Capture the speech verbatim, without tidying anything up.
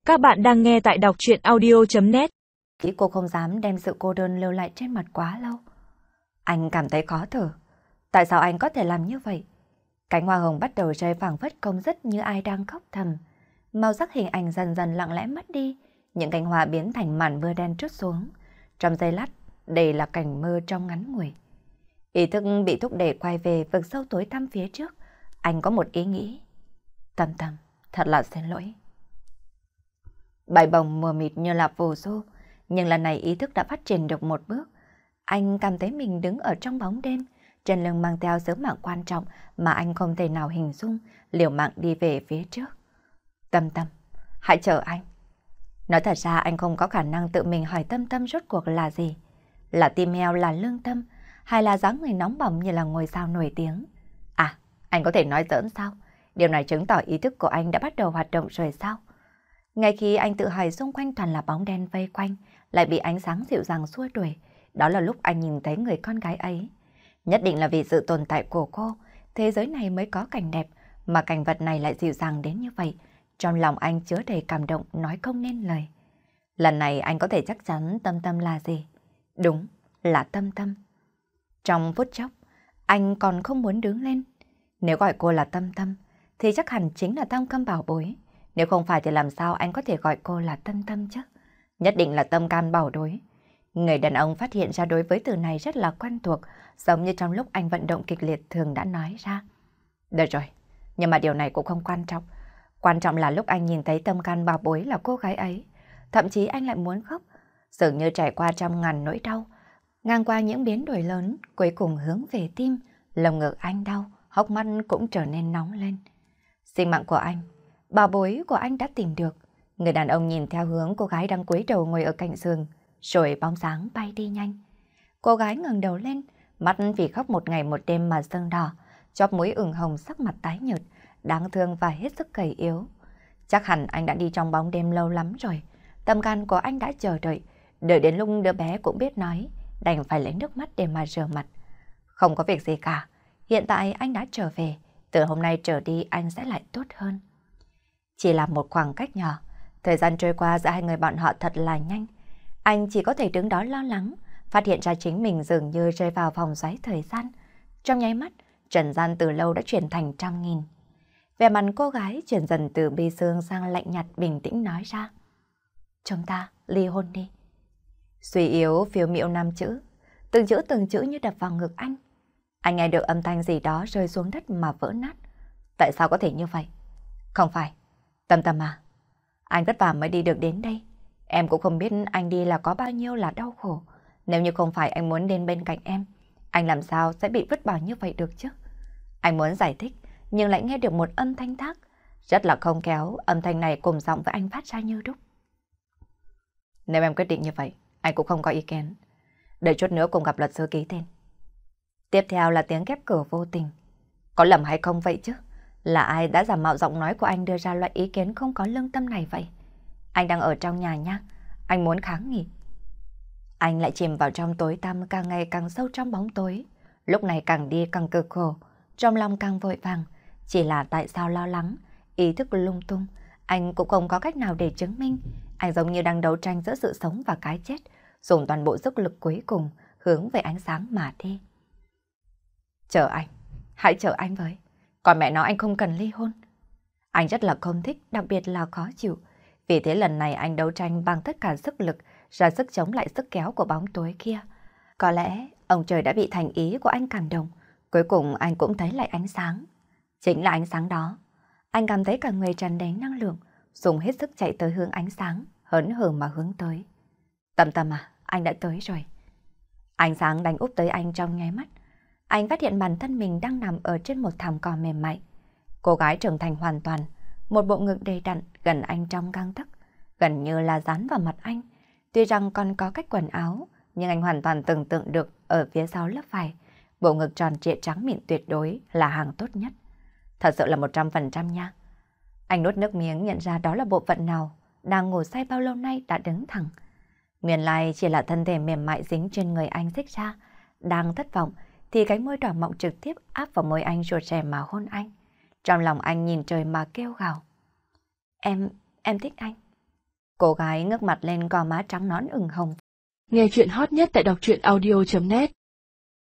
Các bạn đang nghe tại đọc truyện audio chấm net. Cô không dám đem sự cô đơn lưu lại trên mặt quá lâu. Anh cảm thấy khó thở. Tại sao anh có thể làm như vậy? Cánh hoa hồng bắt đầu rơi phảng phất công rất như ai đang khóc thầm. Màu sắc hình ảnh dần dần lặng lẽ mất đi. Những cánh hoa biến thành màn mưa đen trút xuống. Trong giây lát, đây là cảnh mơ trong ngắn ngủi. Ý thức bị thúc đẩy quay về vực sâu tối tăm phía trước. Anh có một ý nghĩ. Tâm Tâm, thật là xin lỗi. Bài bồng mờ mịt như là phù du, nhưng lần này ý thức đã phát triển được một bước. Anh cảm thấy mình đứng ở trong bóng đêm, trên lưng mang theo sứ mạng quan trọng mà anh không thể nào hình dung, liều mạng đi về phía trước. Tâm Tâm, hãy chờ anh. Nói thật ra anh không có khả năng tự mình hỏi Tâm Tâm rốt cuộc là gì. Là tim heo, là lương tâm, hay là dáng người nóng bỏng như là ngôi sao nổi tiếng. À, anh có thể nói giỡn sao? Điều này chứng tỏ ý thức của anh đã bắt đầu hoạt động rồi sao? Ngay khi anh tự hỏi xung quanh toàn là bóng đen vây quanh, lại bị ánh sáng dịu dàng xua đuổi, đó là lúc anh nhìn thấy người con gái ấy. Nhất định là vì sự tồn tại của cô, thế giới này mới có cảnh đẹp, mà cảnh vật này lại dịu dàng đến như vậy. Trong lòng anh chứa đầy cảm động nói không nên lời. Lần này anh có thể chắc chắn Tâm Tâm là gì? Đúng, là Tâm Tâm. Trong phút chốc, anh còn không muốn đứng lên. Nếu gọi cô là Tâm Tâm, thì chắc hẳn chính là Tam Câm bảo bối. Nếu không phải thì làm sao anh có thể gọi cô là Tâm Tâm chứ? Nhất định là tâm can bảo đối. Người đàn ông phát hiện ra đối với từ này rất là quen thuộc, giống như trong lúc anh vận động kịch liệt thường đã nói ra. Được rồi, nhưng mà điều này cũng không quan trọng. Quan trọng là lúc anh nhìn thấy tâm can bảo bối là cô gái ấy, thậm chí anh lại muốn khóc, dường như trải qua trăm ngàn nỗi đau, ngang qua những biến đổi lớn, cuối cùng hướng về tim, lồng ngực anh đau, hốc mắt cũng trở nên nóng lên. Sinh mạng của anh, bảo bối của anh đã tìm được. Người đàn ông nhìn theo hướng cô gái đang cúi đầu ngồi ở cạnh giường, rồi bóng dáng bay đi nhanh. Cô gái ngẩng đầu lên, mắt vì khóc một ngày một đêm mà sưng đỏ, chóp mũi ửng hồng, sắc mặt tái nhợt, đáng thương và hết sức gầy yếu. Chắc hẳn anh đã đi trong bóng đêm lâu lắm rồi. Tâm can của anh đã chờ đợi, đợi đến lúc đứa bé cũng biết nói, đành phải lấy nước mắt để mà rửa mặt. Không có việc gì cả, hiện tại anh đã trở về, từ hôm nay trở đi anh sẽ lại tốt hơn. Chỉ là một khoảng cách nhỏ, thời gian trôi qua giữa hai người bọn họ thật là nhanh. Anh chỉ có thể đứng đó lo lắng, phát hiện ra chính mình dường như rơi vào vòng xoáy thời gian. Trong nháy mắt, trần gian từ lâu đã chuyển thành trăm nghìn. Vẻ mặt cô gái chuyển dần từ bi sương sang lạnh nhạt bình tĩnh nói ra. Chúng ta ly hôn đi. Suy yếu phiêu miệu năm chữ, từng chữ từng chữ như đập vào ngực anh. Anh nghe được âm thanh gì đó rơi xuống đất mà vỡ nát. Tại sao có thể như vậy? Không phải. Tâm Tâm à, anh vất vả mới đi được đến đây. Em cũng không biết anh đi là có bao nhiêu là đau khổ. Nếu như không phải anh muốn đến bên cạnh em, anh làm sao sẽ bị vứt bỏ như vậy được chứ? Anh muốn giải thích, nhưng lại nghe được một âm thanh thác. Rất là không khéo, âm thanh này cùng giọng với anh phát ra như đúc. Nếu em quyết định như vậy, anh cũng không có ý kiến. Đợi chút nữa cùng gặp luật sư ký tên. Tiếp theo là tiếng khép cửa vô tình. Có lầm hay không vậy chứ? Là ai đã giả mạo giọng nói của anh đưa ra loại ý kiến không có lương tâm này vậy? Anh đang ở trong nhà nha, anh muốn kháng nghị. Anh lại chìm vào trong tối tăm, càng ngày càng sâu trong bóng tối. Lúc này càng đi càng cực khổ, trong lòng càng vội vàng. Chỉ là tại sao lo lắng, ý thức lung tung, anh cũng không có cách nào để chứng minh. Anh giống như đang đấu tranh giữa sự sống và cái chết, dùng toàn bộ sức lực cuối cùng hướng về ánh sáng mà đi. Chờ anh, hãy chờ anh với. Còn mẹ nói anh không cần ly hôn. Anh rất là không thích, đặc biệt là khó chịu. Vì thế lần này anh đấu tranh bằng tất cả sức lực, ra sức chống lại sức kéo của bóng tối kia. Có lẽ ông trời đã bị thành ý của anh cảm động. Cuối cùng anh cũng thấy lại ánh sáng. Chính là ánh sáng đó. Anh cảm thấy cả người tràn đầy năng lượng, dùng hết sức chạy tới hướng ánh sáng, hớn hở mà hướng tới. Tâm Tâm à, anh đã tới rồi. Ánh sáng đánh úp tới anh trong nháy mắt. Anh phát hiện bản thân mình đang nằm ở trên một thảm cỏ mềm mại. Cô gái trưởng thành hoàn toàn, một bộ ngực đầy đặn gần anh trong gang tấc, gần như là dán vào mặt anh. Tuy rằng còn có cách quần áo, nhưng anh hoàn toàn tưởng tượng được ở phía sau lớp vải, bộ ngực tròn trịa trắng mịn tuyệt đối là hàng tốt nhất. Thật sự là một trăm phần trăm nha. Anh nuốt nước miếng nhận ra đó là bộ phận nào đang ngủ say bao lâu nay đã đứng thẳng. Nguyên lai chỉ là thân thể mềm mại dính trên người anh xích ra. Đang thất vọng thì cái môi đỏ mọng trực tiếp áp vào môi anh ruột rè mà hôn anh. Trong lòng anh nhìn trời mà kêu gào. Em, em thích anh. Cô gái ngước mặt lên, gò má trắng nõn ửng hồng. Nghe chuyện hot nhất tại đọc truyện audio chấm net